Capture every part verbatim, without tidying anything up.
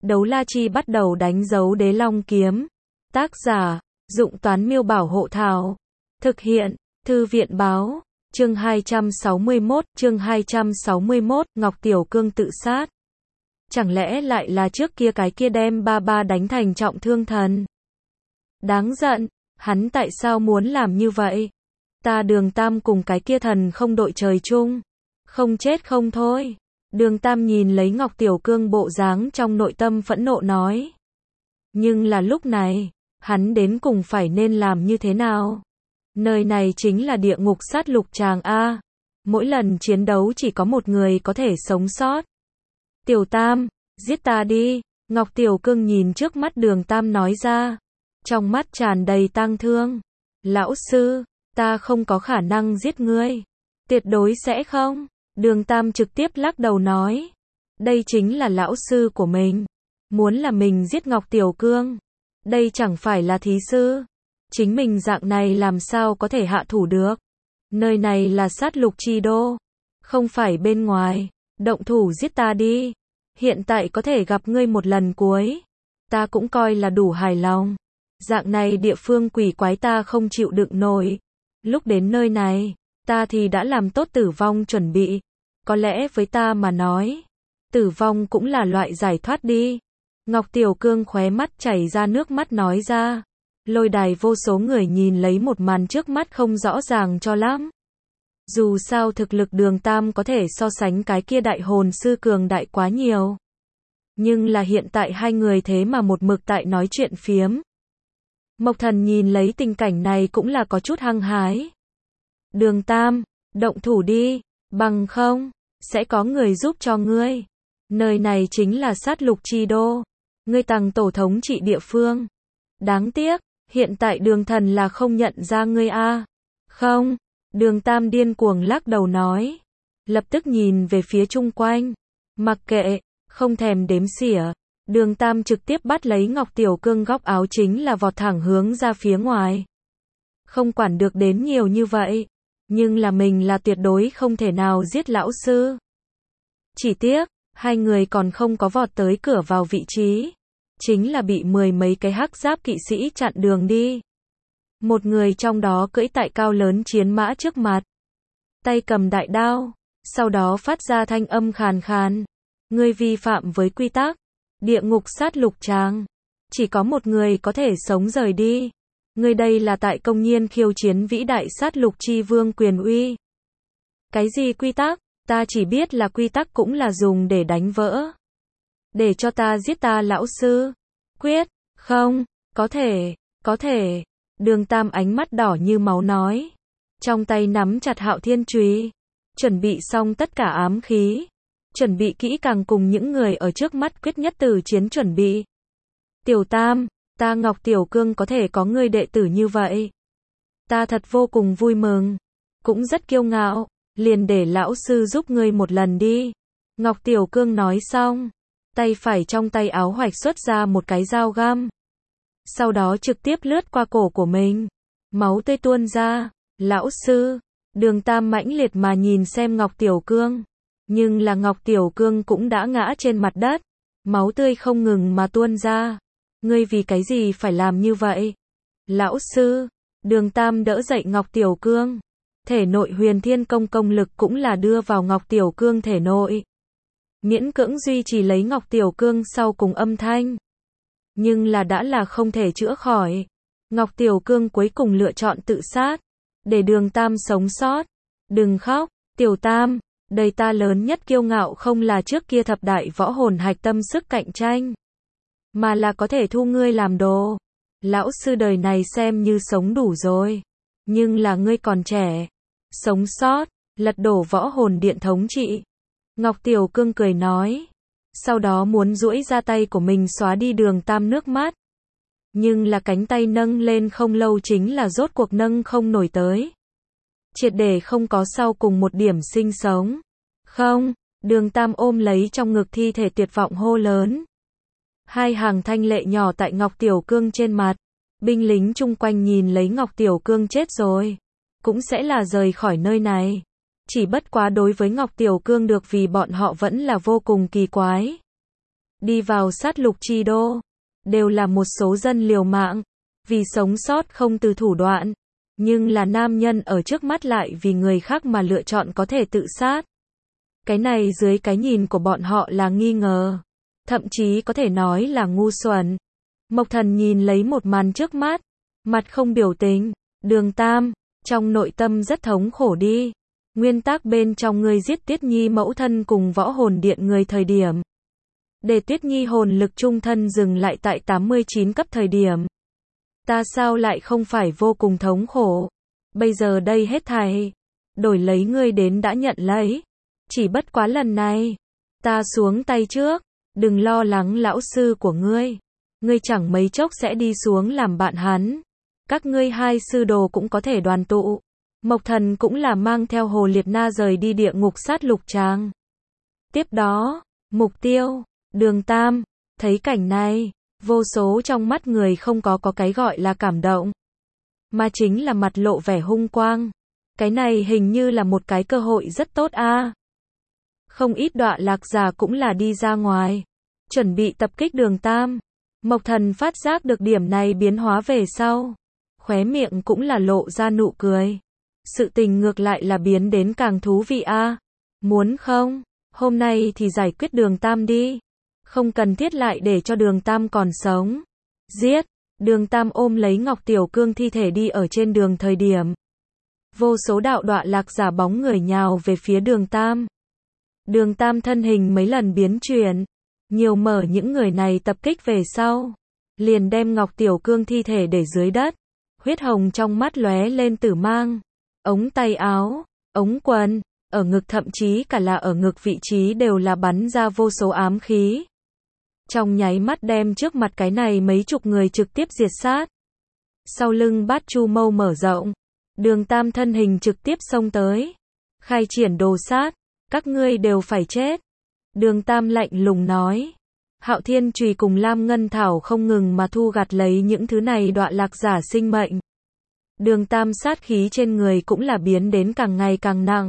Đấu la chi bắt đầu đánh dấu đế long kiếm. Tác giả, Dụng Toán Miêu Bảo Hộ Thảo. Thực hiện, Thư viện Báo. Chương hai trăm sáu mươi mốt, chương hai trăm sáu mươi mốt, Ngọc Tiểu Cương tự sát. Chẳng lẽ lại là trước kia cái kia đem ba ba đánh thành trọng thương thần? Đáng giận, hắn tại sao muốn làm như vậy? Ta Đường Tam cùng cái kia thần không đội trời chung. Không chết không thôi. Đường Tam nhìn lấy Ngọc Tiểu Cương bộ dáng trong nội tâm phẫn nộ nói. Nhưng là lúc này, hắn đến cùng phải nên làm như thế nào? Nơi này chính là địa ngục sát lục tràng A. Mỗi lần chiến đấu chỉ có một người có thể sống sót. Tiểu Tam, giết ta đi. Ngọc Tiểu Cương nhìn trước mắt Đường Tam nói ra. Trong mắt tràn đầy tang thương. Lão sư, ta không có khả năng giết ngươi. Tuyệt đối sẽ không. Đường Tam trực tiếp lắc đầu nói. Đây chính là lão sư của mình. Muốn là mình giết Ngọc Tiểu Cương. Đây chẳng phải là thí sư. Chính mình dạng này làm sao có thể hạ thủ được. Nơi này là sát lục chi đô. Không phải bên ngoài. Động thủ giết ta đi. Hiện tại có thể gặp ngươi một lần cuối. Ta cũng coi là đủ hài lòng. Dạng này địa phương quỷ quái ta không chịu đựng nổi. Lúc đến nơi này, ta thì đã làm tốt tử vong chuẩn bị. Có lẽ với ta mà nói, tử vong cũng là loại giải thoát đi. Ngọc Tiểu Cương khóe mắt chảy ra nước mắt nói ra. Lôi đài vô số người nhìn lấy một màn trước mắt không rõ ràng cho lắm. Dù sao thực lực Đường Tam có thể so sánh cái kia đại hồn sư cường đại quá nhiều. Nhưng là hiện tại hai người thế mà một mực tại nói chuyện phiếm. Mộc Thần nhìn lấy tình cảnh này cũng là có chút hăng hái. Đường Tam, động thủ đi, bằng không, sẽ có người giúp cho ngươi. Nơi này chính là sát lục chi đô. Ngươi Tằng tổ thống trị địa phương. Đáng tiếc, hiện tại Đường Thần là không nhận ra ngươi a. Không, Đường Tam điên cuồng lắc đầu nói. Lập tức nhìn về phía chung quanh. Mặc kệ, không thèm đếm xỉa. Đường Tam trực tiếp bắt lấy Ngọc Tiểu Cương góc áo chính là vọt thẳng hướng ra phía ngoài. Không quản được đến nhiều như vậy. Nhưng là mình là tuyệt đối không thể nào giết lão sư. Chỉ tiếc, hai người còn không có vọt tới cửa vào vị trí. Chính là bị mười mấy cái hắc giáp kỵ sĩ chặn đường đi. Một người trong đó cưỡi tại cao lớn chiến mã trước mặt. Tay cầm đại đao. Sau đó phát ra thanh âm khàn khàn. Ngươi vi phạm với quy tắc. Địa ngục sát lục tràng. Chỉ có một người có thể sống rời đi. Ngươi đây là tại công nhiên khiêu chiến vĩ đại sát lục chi vương quyền uy. Cái gì quy tắc? Ta chỉ biết là quy tắc cũng là dùng để đánh vỡ. Để cho ta giết ta lão sư. Quyết, không, có thể, có thể. Đường Tam ánh mắt đỏ như máu nói. Trong tay nắm chặt Hạo Thiên chùy. Chuẩn bị xong tất cả ám khí. Chuẩn bị kỹ càng cùng những người ở trước mắt quyết nhất tử chiến chuẩn bị. Tiểu Tam, ta Ngọc Tiểu Cương có thể có ngươi đệ tử như vậy. Ta thật vô cùng vui mừng. Cũng rất kiêu ngạo. Liền để lão sư giúp ngươi một lần đi. Ngọc Tiểu Cương nói xong. Tay phải trong tay áo hoạch xuất ra một cái dao găm. Sau đó trực tiếp lướt qua cổ của mình. Máu tươi tuôn ra. Lão sư. Đường Tam mãnh liệt mà nhìn xem Ngọc Tiểu Cương. Nhưng là Ngọc Tiểu Cương cũng đã ngã trên mặt đất. Máu tươi không ngừng mà tuôn ra. Ngươi vì cái gì phải làm như vậy? Lão sư. Đường Tam đỡ dậy Ngọc Tiểu Cương. Thể nội huyền thiên công công lực cũng là đưa vào Ngọc Tiểu Cương thể nội. Miễn cưỡng duy trì lấy Ngọc Tiểu Cương sau cùng âm thanh. Nhưng là đã là không thể chữa khỏi. Ngọc Tiểu Cương cuối cùng lựa chọn tự sát. Để Đường Tam sống sót. Đừng khóc, Tiểu Tam. Đời ta lớn nhất kiêu ngạo không là trước kia thập đại võ hồn hạch tâm sức cạnh tranh. Mà là có thể thu ngươi làm đồ. Lão sư đời này xem như sống đủ rồi. Nhưng là ngươi còn trẻ. Sống sót, lật đổ võ hồn điện thống trị. Ngọc Tiểu Cương cười nói. Sau đó muốn duỗi ra tay của mình xóa đi Đường Tam nước mắt. Nhưng là cánh tay nâng lên không lâu chính là rốt cuộc nâng không nổi tới. Triệt để không có sau cùng một điểm sinh sống. Không, Đường Tam ôm lấy trong ngực thi thể tuyệt vọng hô lớn. Hai hàng thanh lệ nhỏ tại Ngọc Tiểu Cương trên mặt. Binh lính chung quanh nhìn lấy Ngọc Tiểu Cương chết rồi. Cũng sẽ là rời khỏi nơi này. Chỉ bất quá đối với Ngọc Tiểu Cương được vì bọn họ vẫn là vô cùng kỳ quái. đi vào sát lục chi đô, đều là một số dân liều mạng, vì sống sót không từ thủ đoạn, nhưng là nam nhân ở trước mắt lại vì người khác mà lựa chọn có thể tự sát. Cái này dưới cái nhìn của bọn họ là nghi ngờ, thậm chí có thể nói là ngu xuẩn. Mộc Thần nhìn lấy một màn trước mắt, mặt không biểu tình, Đường Tam, trong nội tâm rất thống khổ đi. Nguyên tắc bên trong ngươi giết Tuyết Nhi mẫu thân cùng võ hồn điện người thời điểm, để Tuyết Nhi hồn lực trung thân dừng lại tại tám mươi chín cấp thời điểm. Ta sao lại không phải vô cùng thống khổ? Bây giờ đây hết thảy, đổi lấy ngươi đến đã nhận lấy. Chỉ bất quá lần này, ta xuống tay trước, đừng lo lắng lão sư của ngươi. Ngươi chẳng mấy chốc sẽ đi xuống làm bạn hắn. Các ngươi hai sư đồ cũng có thể đoàn tụ. Mộc Thần cũng là mang theo Hồ Liệt Na rời đi địa ngục sát lục tràng. Tiếp đó, mục tiêu, Đường Tam, thấy cảnh này, vô số trong mắt người không có có cái gọi là cảm động, mà chính là mặt lộ vẻ hung quang. Cái này hình như là một cái cơ hội rất tốt a. Không ít đọa lạc giả cũng là đi ra ngoài, chuẩn bị tập kích Đường Tam. Mộc Thần phát giác được điểm này biến hóa về sau, khóe miệng cũng là lộ ra nụ cười. Sự tình ngược lại là biến đến càng thú vị a. Muốn không, hôm nay thì giải quyết Đường Tam đi. Không cần thiết lại để cho Đường Tam còn sống. Giết! Đường Tam ôm lấy Ngọc Tiểu Cương thi thể đi ở trên đường thời điểm. Vô số đạo đọa lạc giả bóng người nhào về phía Đường Tam. Đường Tam thân hình mấy lần biến chuyển, nhiều mở những người này tập kích về sau, liền đem Ngọc Tiểu Cương thi thể để dưới đất. Huyết hồng trong mắt lóe lên tử mang. Ống tay áo, ống quần, ở ngực thậm chí cả là ở ngực vị trí đều là bắn ra vô số ám khí. Trong nháy mắt đem trước mặt cái này mấy chục người trực tiếp diệt sát. Sau lưng Bát Chu Mâu mở rộng, Đường Tam thân hình trực tiếp xông tới. Khai triển đồ sát, các ngươi đều phải chết. Đường Tam lạnh lùng nói. Hạo Thiên Chùy cùng Lam Ngân Thảo không ngừng mà thu gặt lấy những thứ này đọa lạc giả sinh mệnh. Đường Tam sát khí trên người cũng là biến đến càng ngày càng nặng.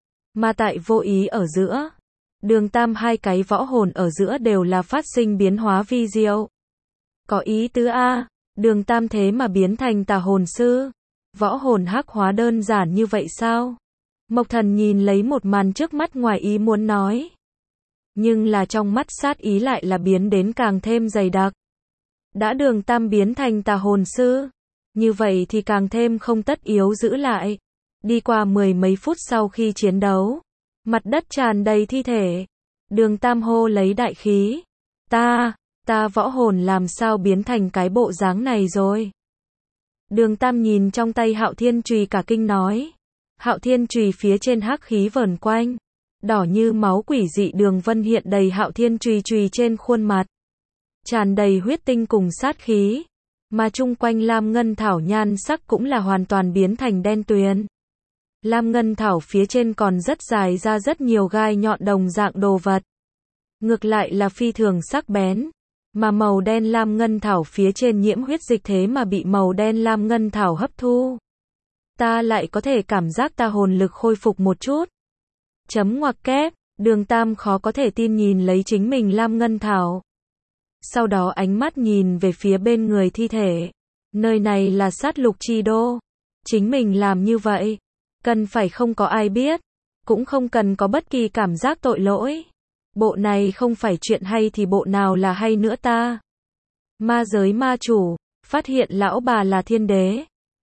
Mà tại vô ý ở giữa, Đường Tam hai cái võ hồn ở giữa đều là phát sinh biến hóa vi diệu. Có ý tứ a, Đường Tam thế mà biến thành tà hồn sư. Võ hồn hắc hóa đơn giản như vậy sao? Mộc Thần nhìn lấy một màn trước mắt ngoài ý muốn nói. Nhưng là trong mắt sát ý lại là biến đến càng thêm dày đặc. Đã Đường Tam biến thành tà hồn sư, như vậy thì càng thêm không tất yếu giữ lại. Đi qua mười mấy phút sau khi chiến đấu, mặt đất tràn đầy thi thể. Đường Tam hô lấy đại khí. Ta, ta võ hồn làm sao biến thành cái bộ dáng này rồi? Đường Tam nhìn trong tay Hạo Thiên Chùy cả kinh nói. Hạo Thiên Chùy phía trên hắc khí vờn quanh, đỏ như máu quỷ dị đường vân hiện đầy Hạo Thiên Chùy chùy trên khuôn mặt. Tràn đầy huyết tinh cùng sát khí, mà chung quanh Lam Ngân Thảo nhan sắc cũng là hoàn toàn biến thành đen tuyền. Lam Ngân Thảo phía trên còn rất dài ra rất nhiều gai nhọn đồng dạng đồ vật. Ngược lại là phi thường sắc bén. Mà màu đen Lam Ngân Thảo phía trên nhiễm huyết dịch thế mà bị màu đen Lam Ngân Thảo hấp thu. Ta lại có thể cảm giác ta hồn lực khôi phục một chút. Chấm ngoặc kép, Đường Tam khó có thể tin nhìn lấy chính mình Lam Ngân Thảo. Sau đó ánh mắt nhìn về phía bên người thi thể. Nơi này là sát lục chi đô. Chính mình làm như vậy, cần phải không có ai biết, cũng không cần có bất kỳ cảm giác tội lỗi. Bộ này không phải chuyện hay thì bộ nào là hay nữa ta? Ma giới ma chủ, phát hiện lão bà là thiên đế.